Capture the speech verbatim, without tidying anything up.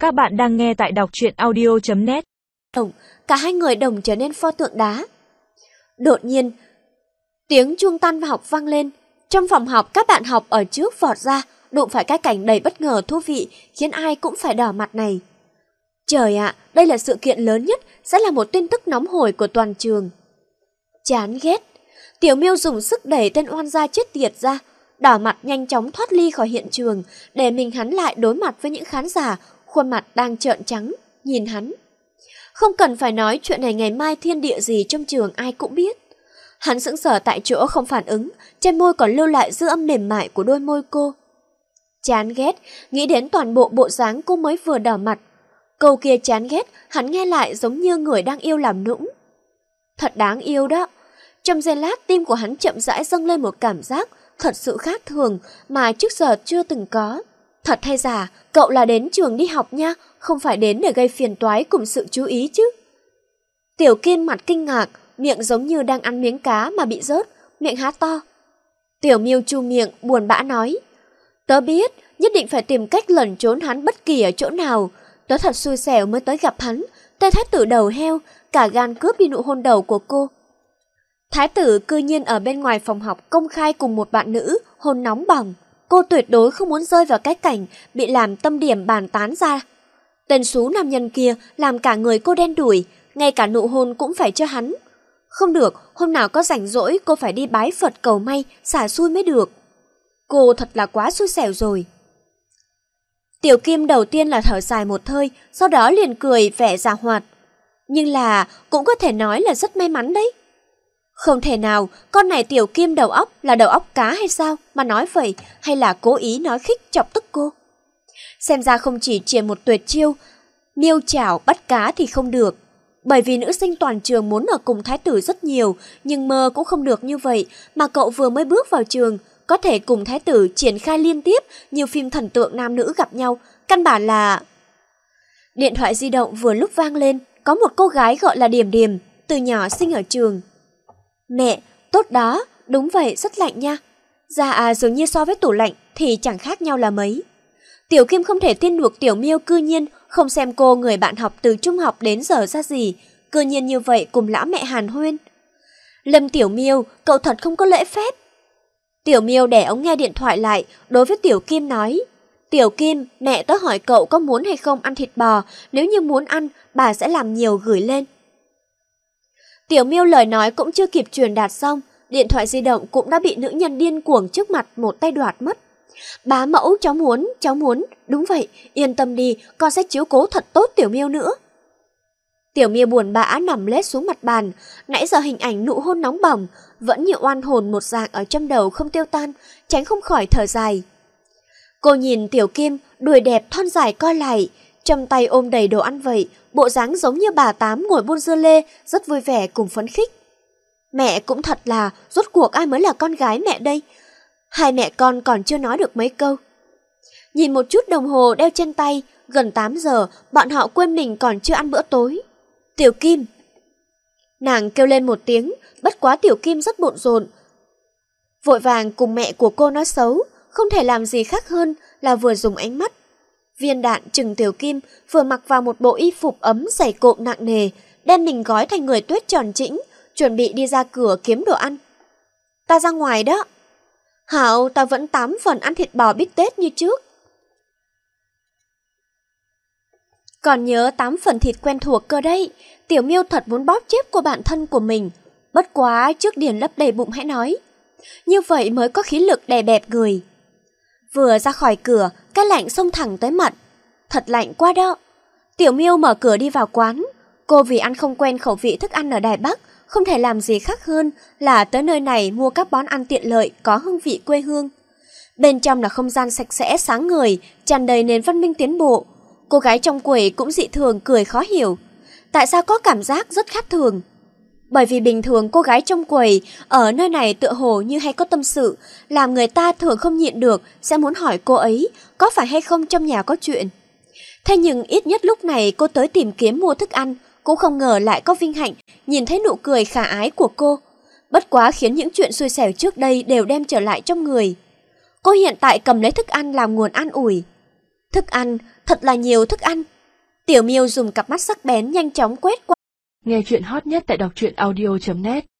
Các bạn đang nghe tại đọc truyện audio chấm net. Đồng, cả hai người đồng trở nên pho tượng đá. Đột nhiên, tiếng chuông tan học vang lên. Trong phòng học, các bạn học ở trước vọt ra, đụng phải cái cảnh đầy bất ngờ thú vị, khiến ai cũng phải đỏ mặt này. Trời ạ, đây là sự kiện lớn nhất, sẽ là một tin tức nóng hổi của toàn trường. Chán ghét. Tiểu Miêu dùng sức đẩy tên oan gia chết tiệt ra, đỏ mặt nhanh chóng thoát ly khỏi hiện trường, để mình hắn lại đối mặt với những khán giả, khuôn mặt đang trợn trắng, nhìn hắn. Không cần phải nói chuyện này ngày mai thiên địa gì trong trường ai cũng biết. Hắn sững sờ tại chỗ không phản ứng, trên môi còn lưu lại dư âm mềm mại của đôi môi cô. Chán ghét, nghĩ đến toàn bộ bộ dáng cô mới vừa đỏ mặt. Câu kia chán ghét, hắn nghe lại giống như người đang yêu làm nũng. Thật đáng yêu đó. Trong giây lát tim của hắn chậm rãi dâng lên một cảm giác thật sự khác thường mà trước giờ chưa từng có. Thật hay giả, cậu là đến trường đi học nha, không phải đến để gây phiền toái cùng sự chú ý chứ. Tiểu Kim mặt kinh ngạc, miệng giống như đang ăn miếng cá mà bị rớt, miệng há to. Tiểu Miêu chu miệng, buồn bã nói. Tớ biết, nhất định phải tìm cách lẩn trốn hắn bất kỳ ở chỗ nào. Tớ thật xui xẻo mới tới gặp hắn, tên thái tử đầu heo, cả gan cướp đi nụ hôn đầu của cô. Thái tử cư nhiên ở bên ngoài phòng học công khai cùng một bạn nữ, hôn nóng bỏng. Cô tuyệt đối không muốn rơi vào cái cảnh bị làm tâm điểm bàn tán ra. Tên xú nam nhân kia làm cả người cô đen đủi, ngay cả nụ hôn cũng phải cho hắn. Không được, hôm nào có rảnh rỗi cô phải đi bái Phật cầu may, xả xui mới được. Cô thật là quá xui xẻo rồi. Tiểu Kim đầu tiên là thở dài một hơi, sau đó liền cười vẻ già hoạt. Nhưng là cũng có thể nói là rất may mắn đấy. Không thể nào, con này Tiểu Kim đầu óc là đầu óc cá hay sao mà nói vậy, hay là cố ý nói khích chọc tức cô. Xem ra không chỉ triển một tuyệt chiêu, miêu chảo bắt cá thì không được. Bởi vì nữ sinh toàn trường muốn ở cùng thái tử rất nhiều, nhưng mơ cũng không được như vậy, mà cậu vừa mới bước vào trường, có thể cùng thái tử triển khai liên tiếp như phim thần tượng nam nữ gặp nhau, căn bản là... Điện thoại di động vừa lúc vang lên, có một cô gái gọi là Điềm Điềm, từ nhỏ sinh ở trường. Mẹ, tốt đó, đúng vậy, rất lạnh nha. Dạ à, dường như so với tủ lạnh thì chẳng khác nhau là mấy. Tiểu Kim không thể tin được Tiểu Miêu cư nhiên không xem cô người bạn học từ trung học đến giờ ra gì, cư nhiên như vậy cùng lão mẹ hàn huyên. Lâm Tiểu Miêu, cậu thật không có lễ phép. Tiểu Miêu để ống nghe điện thoại lại, đối với Tiểu Kim nói. Tiểu Kim, mẹ tớ hỏi cậu có muốn hay không ăn thịt bò, nếu như muốn ăn, bà sẽ làm nhiều gửi lên. Tiểu Miêu lời nói cũng chưa kịp truyền đạt xong, điện thoại di động cũng đã bị nữ nhân điên cuồng trước mặt một tay đoạt mất. Bá mẫu, cháu muốn, cháu muốn, đúng vậy, yên tâm đi, con sẽ chiếu cố thật tốt Tiểu Miêu nữa. Tiểu Miêu buồn bã nằm lết xuống mặt bàn, nãy giờ hình ảnh nụ hôn nóng bỏng, vẫn như oan hồn một dạng ở trong đầu không tiêu tan, tránh không khỏi thở dài. Cô nhìn Tiểu Kim, đùi đẹp thon dài co lại, trong tay ôm đầy đồ ăn vậy, bộ dáng giống như bà Tám ngồi buôn dưa lê, rất vui vẻ cùng phấn khích. Mẹ cũng thật là, rốt cuộc ai mới là con gái mẹ đây? Hai mẹ con còn chưa nói được mấy câu. Nhìn một chút đồng hồ đeo trên tay, gần tám giờ, bọn họ quên mình còn chưa ăn bữa tối. Tiểu Kim. Nàng kêu lên một tiếng, bất quá Tiểu Kim rất bộn rộn. Vội vàng cùng mẹ của cô nói xấu, không thể làm gì khác hơn là vừa dùng ánh mắt viên đạn chừng Tiểu Kim, vừa mặc vào một bộ y phục ấm dày cộm nặng nề, đem mình gói thành người tuyết tròn trĩnh, chuẩn bị đi ra cửa kiếm đồ ăn. Ta ra ngoài đó. Hảo, ta vẫn tám phần ăn thịt bò bít tết như trước. Còn nhớ tám phần thịt quen thuộc cơ đấy. Tiểu Miêu thật muốn bóp chết của bản thân của mình. Bất quá trước điền lấp đầy bụng hãy nói. Như vậy mới có khí lực đè bẹp người. Vừa ra khỏi cửa, cái lạnh xông thẳng tới mặt. Thật lạnh quá đó. Tiểu Miêu mở cửa đi vào quán. Cô vì ăn không quen khẩu vị thức ăn ở Đài Bắc, không thể làm gì khác hơn là tới nơi này mua các món ăn tiện lợi có hương vị quê hương. Bên trong là không gian sạch sẽ sáng ngời, tràn đầy nền văn minh tiến bộ. Cô gái trong quầy cũng dị thường cười khó hiểu. Tại sao có cảm giác rất khác thường? Bởi vì bình thường cô gái trong quầy ở nơi này tựa hồ như hay có tâm sự, làm người ta thường không nhịn được sẽ muốn hỏi cô ấy có phải hay không trong nhà có chuyện. Thế nhưng ít nhất lúc này cô tới tìm kiếm mua thức ăn, cũng không ngờ lại có vinh hạnh nhìn thấy nụ cười khả ái của cô. Bất quá khiến những chuyện xui xẻo trước đây đều đem trở lại trong người. Cô hiện tại cầm lấy thức ăn làm nguồn an ủi. Thức ăn, thật là nhiều thức ăn, Tiểu Miêu dùng cặp mắt sắc bén nhanh chóng quét qua. Nghe chuyện hot nhất tại đọc truyện audio chấm net.